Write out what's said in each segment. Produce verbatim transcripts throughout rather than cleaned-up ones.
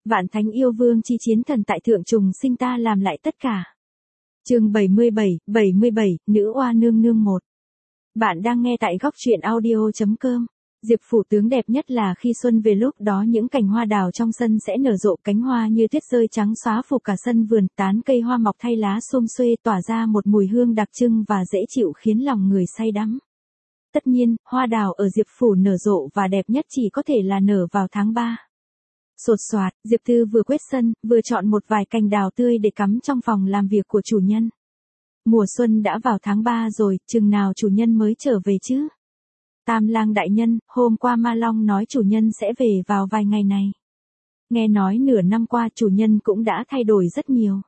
Vạn thánh yêu vương chi chiến thần tại thượng trùng sinh ta làm lại tất cả. Chương bảy mươi bảy, bảy mươi bảy, nữ oa nương nương một. Bạn đang nghe tại góc truyện audio chấm com. Diệp phủ tướng đẹp nhất là khi xuân về, lúc đó những cành hoa đào trong sân sẽ nở rộ, cánh hoa như tuyết rơi trắng xóa phủ cả sân vườn, tán cây hoa mọc thay lá xum xuê tỏa ra một mùi hương đặc trưng và dễ chịu khiến lòng người say đắm. Tất nhiên, hoa đào ở Diệp phủ nở rộ và đẹp nhất chỉ có thể là nở vào tháng ba. Sột soạt, Diệp Tư vừa quét sân, vừa chọn một vài cành đào tươi để cắm trong phòng làm việc của chủ nhân. Mùa xuân đã vào tháng ba rồi, chừng nào chủ nhân mới trở về chứ? Tam lang đại nhân, hôm qua Ma Long nói chủ nhân sẽ về vào vài ngày này. Nghe nói nửa năm qua chủ nhân cũng đã thay đổi rất nhiều.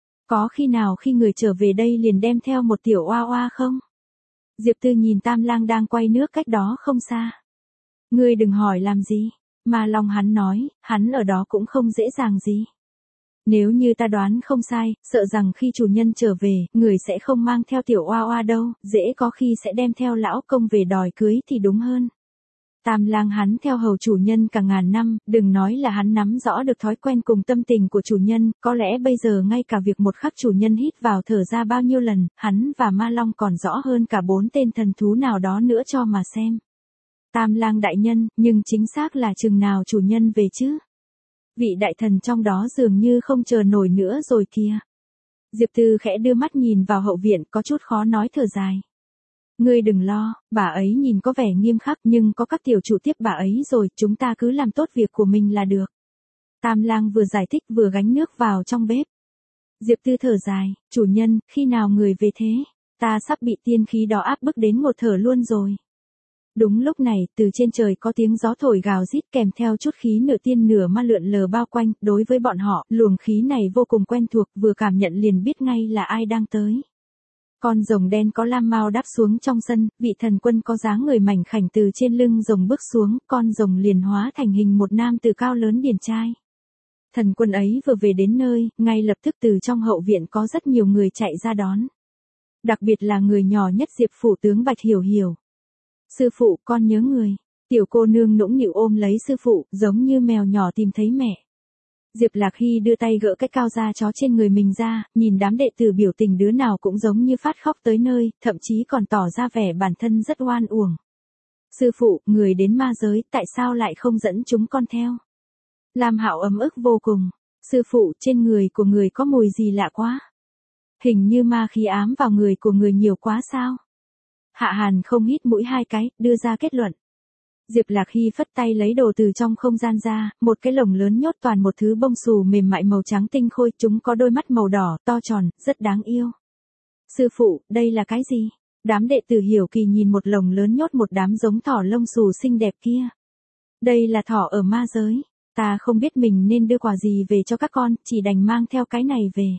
Có khi nào khi người trở về đây liền đem theo một tiểu oa oa không? Diệp Tư nhìn Tam lang đang quay nước cách đó không xa. Ngươi đừng hỏi làm gì. Ma Long hắn nói, hắn ở đó cũng không dễ dàng gì. Nếu như ta đoán không sai, sợ rằng khi chủ nhân trở về, người sẽ không mang theo tiểu oa oa đâu, dễ có khi sẽ đem theo lão công về đòi cưới thì đúng hơn. Tam lang hắn theo hầu chủ nhân cả ngàn năm, đừng nói là hắn nắm rõ được thói quen cùng tâm tình của chủ nhân, có lẽ bây giờ ngay cả việc một khắc chủ nhân hít vào thở ra bao nhiêu lần, hắn và Ma Long còn rõ hơn cả bốn tên thần thú nào đó nữa cho mà xem. Tam lang đại nhân, nhưng chính xác là chừng nào chủ nhân về chứ? Vị đại thần trong đó dường như không chờ nổi nữa rồi kìa. Diệp Tư khẽ đưa mắt nhìn vào hậu viện, có chút khó nói thở dài. Ngươi đừng lo, bà ấy nhìn có vẻ nghiêm khắc nhưng có các tiểu chủ tiếp bà ấy rồi, chúng ta cứ làm tốt việc của mình là được. Tam lang vừa giải thích vừa gánh nước vào trong bếp. Diệp Tư thở dài, chủ nhân, khi nào người về thế? Ta sắp bị tiên khí đó áp bức đến ngột thở luôn rồi. Đúng lúc này, từ trên trời có tiếng gió thổi gào rít kèm theo chút khí nửa tiên nửa ma lượn lờ bao quanh, đối với bọn họ, luồng khí này vô cùng quen thuộc, vừa cảm nhận liền biết ngay là ai đang tới. Con rồng đen có lam mao đáp xuống trong sân, vị thần quân có dáng người mảnh khảnh từ trên lưng rồng bước xuống, con rồng liền hóa thành hình một nam tử cao lớn điển trai. Thần quân ấy vừa về đến nơi, ngay lập tức từ trong hậu viện có rất nhiều người chạy ra đón. Đặc biệt là người nhỏ nhất Diệp phủ tướng Bạch Hiểu Hiểu. Sư phụ, con nhớ người. Tiểu cô nương nũng nịu ôm lấy sư phụ, giống như mèo nhỏ tìm thấy mẹ. Diệp Lạc Hy đưa tay gỡ cái cao da chó trên người mình ra, nhìn đám đệ tử biểu tình đứa nào cũng giống như phát khóc tới nơi, thậm chí còn tỏ ra vẻ bản thân rất oan uổng. Sư phụ, người đến ma giới, tại sao lại không dẫn chúng con theo? Lam Hạo ấm ức vô cùng. Sư phụ, trên người của người có mùi gì lạ quá. Hình như ma khí ám vào người của người nhiều quá sao? Hạ Hàn không hít mũi hai cái, đưa ra kết luận. Diệp Lạc Hy phất tay lấy đồ từ trong không gian ra, một cái lồng lớn nhốt toàn một thứ bông xù mềm mại màu trắng tinh khôi, chúng có đôi mắt màu đỏ, to tròn, rất đáng yêu. Sư phụ, đây là cái gì? Đám đệ tử hiểu kỳ nhìn một lồng lớn nhốt một đám giống thỏ lông xù xinh đẹp kia. Đây là thỏ ở ma giới, ta không biết mình nên đưa quà gì về cho các con, chỉ đành mang theo cái này về.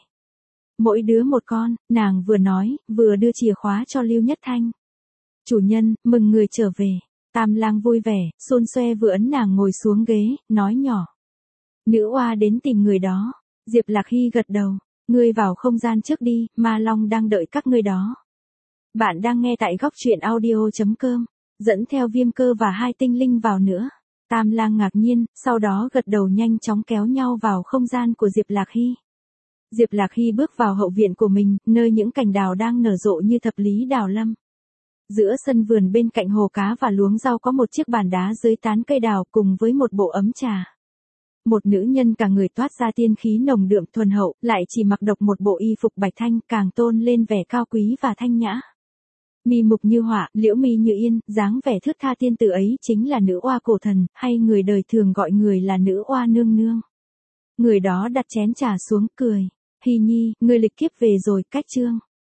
Mỗi đứa một con, nàng vừa nói, vừa đưa chìa khóa cho Lưu Nhất Thanh. Chủ nhân, mừng người trở về. Tam lang vui vẻ, xôn xoe vừa ấn nàng ngồi xuống ghế, nói nhỏ. Nữ oa đến tìm người đó. Diệp Lạc Hy gật đầu. Ngươi vào không gian trước đi, Ma Long đang đợi các ngươi đó. Bạn đang nghe tại góc truyện audio chấm com. Dẫn theo Viêm Cơ và hai tinh linh vào nữa. Tam lang ngạc nhiên, sau đó gật đầu nhanh chóng kéo nhau vào không gian của Diệp Lạc Hy. Diệp Lạc Hy bước vào hậu viện của mình, nơi những cành đào đang nở rộ như thập lý đào lâm. Giữa sân vườn bên cạnh hồ cá và luống rau có một chiếc bàn đá dưới tán cây đào cùng với một bộ ấm trà. Một nữ nhân cả người toát ra tiên khí nồng đượm thuần hậu, lại chỉ mặc độc một bộ y phục bạch thanh, càng tôn lên vẻ cao quý và thanh nhã. Mi mục như họa, liễu mi như yên, dáng vẻ thướt tha tiên tử ấy chính là nữ oa cổ thần, hay người đời thường gọi người là nữ oa nương nương. Người đó đặt chén trà xuống, cười. Hy nhi, người lịch kiếp về rồi, cách chương.